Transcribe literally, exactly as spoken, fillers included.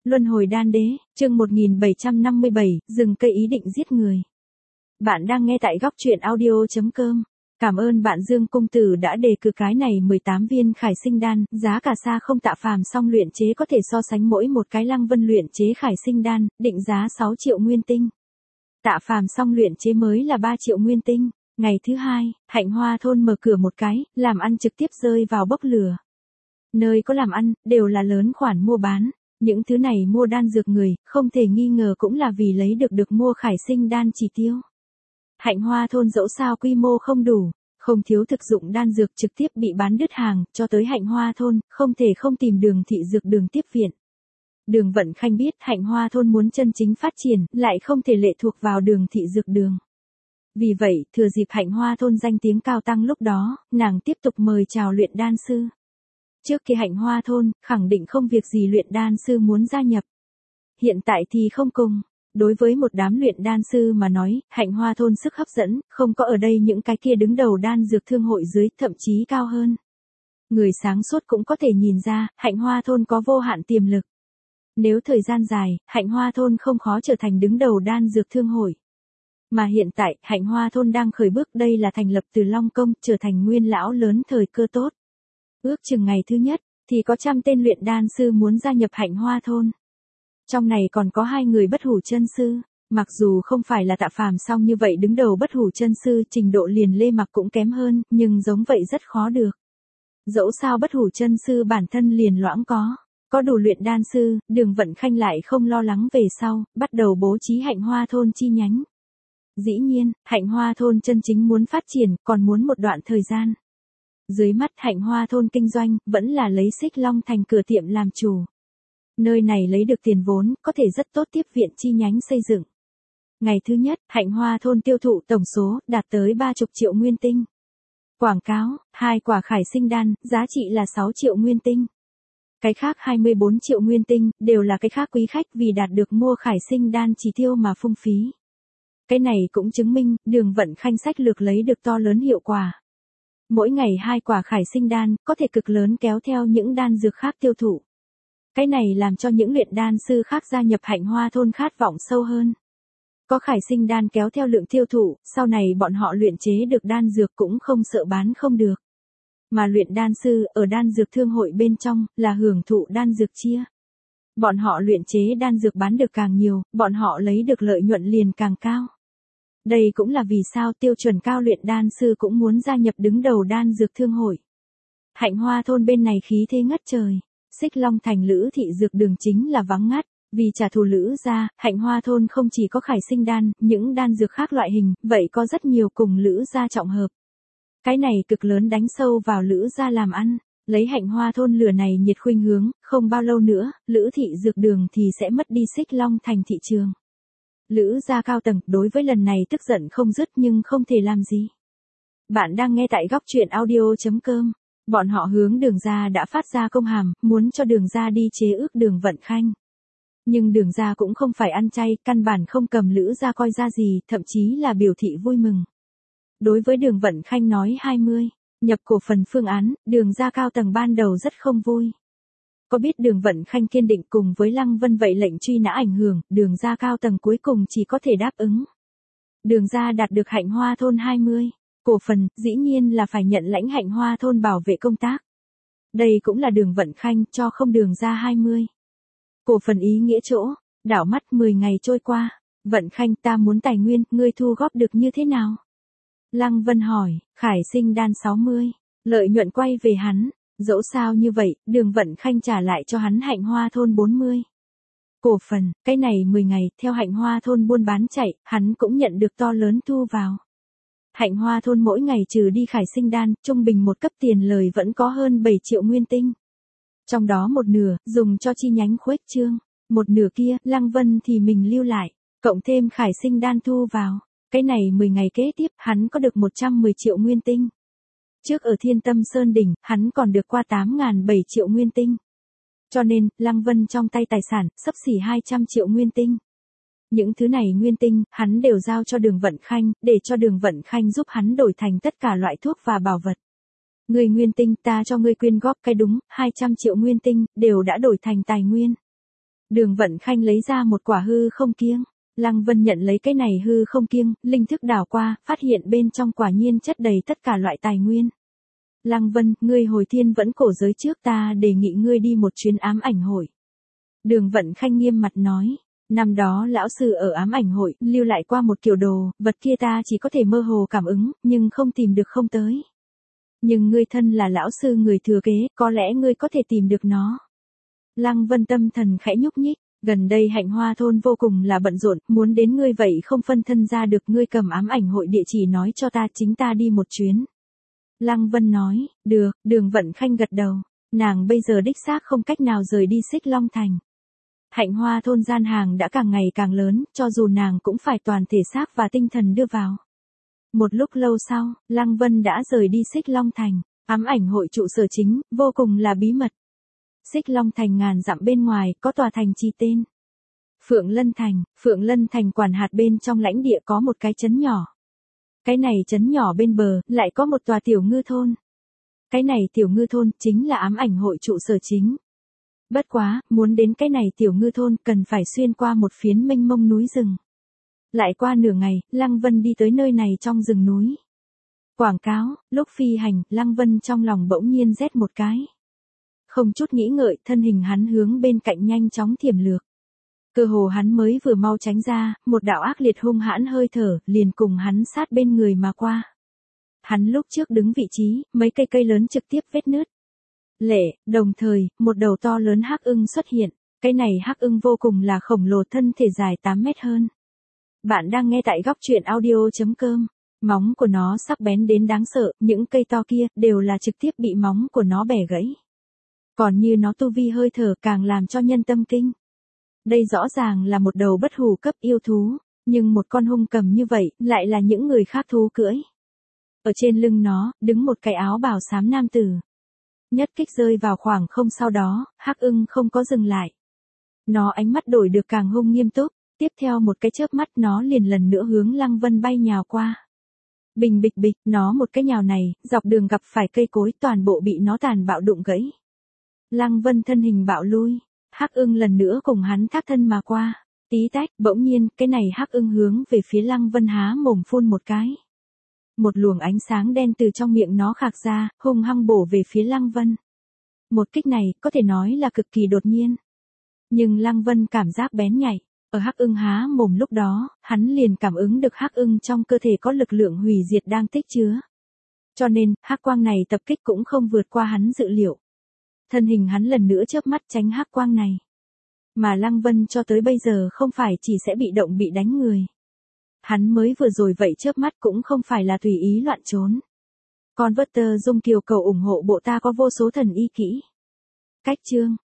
Luân hồi đan đế, chương một nghìn bảy trăm năm mươi bảy, dừng cây ý định giết người. Bạn đang nghe tại góc truyện audio chấm com. Cảm ơn bạn Dương Công Tử đã đề cử cái này mười tám viên khải sinh đan, giá cả xa không Tạ Phàm song luyện chế có thể so sánh mỗi một cái Lăng Vân luyện chế khải sinh đan, định giá sáu triệu nguyên tinh. Tạ Phàm song luyện chế mới là ba triệu nguyên tinh. Ngày thứ hai, Hạnh Hoa thôn mở cửa một cái, làm ăn trực tiếp rơi vào bốc lửa. Nơi có làm ăn, đều là lớn khoản mua bán. Những thứ này mua đan dược người, không thể nghi ngờ cũng là vì lấy được được mua khải sinh đan chỉ tiêu. Hạnh Hoa thôn dẫu sao quy mô không đủ, không thiếu thực dụng đan dược trực tiếp bị bán đứt hàng, cho tới Hạnh Hoa thôn, không thể không tìm Đường thị dược đường tiếp viện. Đường Vận Khanh biết Hạnh Hoa thôn muốn chân chính phát triển, lại không thể lệ thuộc vào Đường thị dược đường. Vì vậy, thừa dịp Hạnh Hoa thôn danh tiếng cao tăng lúc đó, nàng tiếp tục mời chào luyện đan sư. Trước kia Hạnh Hoa thôn, khẳng định không việc gì luyện đan sư muốn gia nhập. Hiện tại thì không cùng. Đối với một đám luyện đan sư mà nói, Hạnh Hoa thôn sức hấp dẫn, không có ở đây những cái kia đứng đầu đan dược thương hội dưới, thậm chí cao hơn. Người sáng suốt cũng có thể nhìn ra, Hạnh Hoa thôn có vô hạn tiềm lực. Nếu thời gian dài, Hạnh Hoa thôn không khó trở thành đứng đầu đan dược thương hội. Mà hiện tại, Hạnh Hoa thôn đang khởi bước, đây là thành lập từ Long Công, trở thành nguyên lão lớn thời cơ tốt. Ước chừng ngày thứ nhất, thì có trăm tên luyện đan sư muốn gia nhập Hạnh Hoa thôn. Trong này còn có hai người bất hủ chân sư, mặc dù không phải là Tạ Phàm song như vậy đứng đầu bất hủ chân sư, trình độ liền Lê Mặc cũng kém hơn, nhưng giống vậy rất khó được. Dẫu sao bất hủ chân sư bản thân liền loãng có, có đủ luyện đan sư, Đường Vận Khanh lại không lo lắng về sau, bắt đầu bố trí Hạnh Hoa thôn chi nhánh. Dĩ nhiên, Hạnh Hoa thôn chân chính muốn phát triển, còn muốn một đoạn thời gian. Dưới mắt Hạnh Hoa thôn kinh doanh, vẫn là lấy Xích Long thành cửa tiệm làm chủ. Nơi này lấy được tiền vốn, có thể rất tốt tiếp viện chi nhánh xây dựng. Ngày thứ nhất, Hạnh Hoa thôn tiêu thụ tổng số, đạt tới ba mươi triệu nguyên tinh. Quảng cáo, hai quả khải sinh đan, giá trị là sáu triệu nguyên tinh. Cái khác hai mươi bốn triệu nguyên tinh, đều là cái khác quý khách vì đạt được mua khải sinh đan chỉ tiêu mà phung phí. Cái này cũng chứng minh, Đường Vận Khanh sách lược lấy được to lớn hiệu quả. Mỗi ngày hai quả khải sinh đan, có thể cực lớn kéo theo những đan dược khác tiêu thụ. Cái này làm cho những luyện đan sư khác gia nhập Hạnh Hoa thôn khát vọng sâu hơn. Có khải sinh đan kéo theo lượng tiêu thụ, sau này bọn họ luyện chế được đan dược cũng không sợ bán không được. Mà luyện đan sư, ở đan dược thương hội bên trong, là hưởng thụ đan dược chia. Bọn họ luyện chế đan dược bán được càng nhiều, bọn họ lấy được lợi nhuận liền càng cao. Đây cũng là vì sao tiêu chuẩn cao luyện đan sư cũng muốn gia nhập đứng đầu đan dược thương hội. Hạnh Hoa thôn bên này khí thế ngất trời. Xích Long thành Lữ thị dược đường chính là vắng ngắt, vì trả thù Lữ gia, Hạnh Hoa thôn không chỉ có khải sinh đan, những đan dược khác loại hình, vậy có rất nhiều cùng Lữ gia trọng hợp. Cái này cực lớn đánh sâu vào Lữ gia làm ăn, lấy Hạnh Hoa thôn lửa này nhiệt khuynh hướng, không bao lâu nữa, Lữ thị dược đường thì sẽ mất đi Xích Long thành thị trường. Lữ gia cao tầng đối với lần này tức giận không dứt nhưng không thể làm gì. Bạn đang nghe tại góc truyện audio chấm com. Bọn họ hướng Đường gia đã phát ra công hàm, muốn cho Đường gia đi chế ước Đường Vận Khanh. Nhưng Đường gia cũng không phải ăn chay, căn bản không cầm Lữ gia coi ra gì, thậm chí là biểu thị vui mừng. Đối với Đường Vận Khanh nói hai mươi, nhập cổ phần phương án, Đường gia cao tầng ban đầu rất không vui. Có biết Đường Vận Khanh kiên định cùng với Lăng Vân vậy lệnh truy nã ảnh hưởng, Đường gia cao tầng cuối cùng chỉ có thể đáp ứng. Đường gia đạt được Hạnh Hoa thôn hai mươi. Cổ phần, dĩ nhiên là phải nhận lãnh Hạnh Hoa thôn bảo vệ công tác. Đây cũng là Đường Vận Khanh cho không Đường ra hai mươi. Cổ phần ý nghĩa chỗ, đảo mắt mười ngày trôi qua, Vận Khanh ta muốn tài nguyên, ngươi thu góp được như thế nào? Lăng Vân hỏi, khải sinh đan sáu mươi, lợi nhuận quay về hắn, dẫu sao như vậy, Đường Vận Khanh trả lại cho hắn Hạnh Hoa thôn bốn mươi. Cổ phần, cái này mười ngày, theo Hạnh Hoa thôn buôn bán chạy, hắn cũng nhận được to lớn thu vào. Hạnh Hoa thôn mỗi ngày trừ đi khải sinh đan, trung bình một cấp tiền lời vẫn có hơn bảy triệu nguyên tinh. Trong đó một nửa, dùng cho chi nhánh khuếch trương, một nửa kia, Lăng Vân thì mình lưu lại, cộng thêm khải sinh đan thu vào. Cái này mười ngày kế tiếp, hắn có được một trăm mười triệu nguyên tinh. Trước ở Thiên Tâm Sơn Đỉnh, hắn còn được qua tám nghìn bảy triệu nguyên tinh. Cho nên, Lăng Vân trong tay tài sản, xấp xỉ hai trăm triệu nguyên tinh. Những thứ này nguyên tinh, hắn đều giao cho Đường Vận Khanh, để cho Đường Vận Khanh giúp hắn đổi thành tất cả loại thuốc và bảo vật. Người nguyên tinh ta cho ngươi quyên góp cái đúng, hai trăm triệu nguyên tinh, đều đã đổi thành tài nguyên. Đường Vận Khanh lấy ra một quả hư không kiêng. Lăng Vân nhận lấy cái này hư không kiêng, linh thức đảo qua, phát hiện bên trong quả nhiên chất đầy tất cả loại tài nguyên. Lăng Vân, ngươi hồi thiên vẫn cổ giới trước, ta đề nghị ngươi đi một chuyến ám ảnh hội. Đường Vận Khanh nghiêm mặt nói, năm đó lão sư ở ám ảnh hội, lưu lại qua một kiểu đồ, vật kia ta chỉ có thể mơ hồ cảm ứng, nhưng không tìm được không tới. Nhưng ngươi thân là lão sư người thừa kế, có lẽ ngươi có thể tìm được nó. Lăng Vân tâm thần khẽ nhúc nhích, gần đây Hạnh Hoa thôn vô cùng là bận rộn, muốn đến ngươi vậy không phân thân ra được, ngươi cầm ám ảnh hội địa chỉ nói cho ta, chính ta đi một chuyến. Lăng Vân nói, được. Đường Vận Khanh gật đầu, nàng bây giờ đích xác không cách nào rời đi Xích Long Thành. Hạnh Hoa thôn gian hàng đã càng ngày càng lớn, cho dù nàng cũng phải toàn thể xác và tinh thần đưa vào. Một lúc lâu sau, Lăng Vân đã rời đi Xích Long Thành, ám ảnh hội trụ sở chính, vô cùng là bí mật. Xích Long Thành ngàn dặm bên ngoài, có tòa thành chi tên Phượng Lân Thành. Phượng Lân Thành quản hạt bên trong lãnh địa có một cái trấn nhỏ. Cái này trấn nhỏ bên bờ, lại có một tòa tiểu ngư thôn. Cái này tiểu ngư thôn, chính là ám ảnh hội trụ sở chính. Bất quá, muốn đến cái này tiểu ngư thôn, cần phải xuyên qua một phiến mênh mông núi rừng. Lại qua nửa ngày, Lăng Vân đi tới nơi này trong rừng núi. Quảng cáo, lúc phi hành, Lăng Vân trong lòng bỗng nhiên rét một cái. Không chút nghĩ ngợi, thân hình hắn hướng bên cạnh nhanh chóng thiểm lược. Cơ hồ hắn mới vừa mau tránh ra, một đạo ác liệt hung hãn hơi thở, liền cùng hắn sát bên người mà qua. Hắn lúc trước đứng vị trí, mấy cây cây lớn trực tiếp vết nứt. Lệ, đồng thời, một đầu to lớn hắc ưng xuất hiện, cái này hắc ưng vô cùng là khổng lồ, thân thể dài tám mét hơn. Bạn đang nghe tại góc truyện audio chấm com. Móng của nó sắc bén đến đáng sợ, những cây to kia, đều là trực tiếp bị móng của nó bẻ gãy. Còn như nó tu vi hơi thở càng làm cho nhân tâm kinh. Đây rõ ràng là một đầu bất hủ cấp yêu thú, nhưng một con hung cầm như vậy, lại là những người khác thú cưỡi. Ở trên lưng nó, đứng một cái áo bào xám nam tử. Nhất kích rơi vào khoảng không, sau đó, hắc ưng không có dừng lại. Nó ánh mắt đổi được càng hung nghiêm túc, tiếp theo một cái chớp mắt nó liền lần nữa hướng Lăng Vân bay nhào qua. Bình bịch bịch, nó một cái nhào này, dọc đường gặp phải cây cối toàn bộ bị nó tàn bạo đụng gãy. Lăng Vân thân hình bạo lui, hắc ưng lần nữa cùng hắn thác thân mà qua. Tí tách, bỗng nhiên, cái này hắc ưng hướng về phía Lăng Vân há mồm phun một cái. Một luồng ánh sáng đen từ trong miệng nó khạc ra, hung hăng bổ về phía Lăng Vân. Một kích này, có thể nói là cực kỳ đột nhiên. Nhưng Lăng Vân cảm giác bén nhạy, ở hắc ưng há mồm lúc đó, hắn liền cảm ứng được hắc ưng trong cơ thể có lực lượng hủy diệt đang tích chứa. Cho nên, hắc quang này tập kích cũng không vượt qua hắn dự liệu. Thân hình hắn lần nữa chớp mắt tránh hắc quang này. Mà Lăng Vân cho tới bây giờ không phải chỉ sẽ bị động bị đánh người. Hắn mới vừa rồi vậy chớp mắt cũng không phải là tùy ý loạn trốn. Con vớt tơ dung kiều cầu ủng hộ bộ ta có vô số thần y kỹ. Cách chương.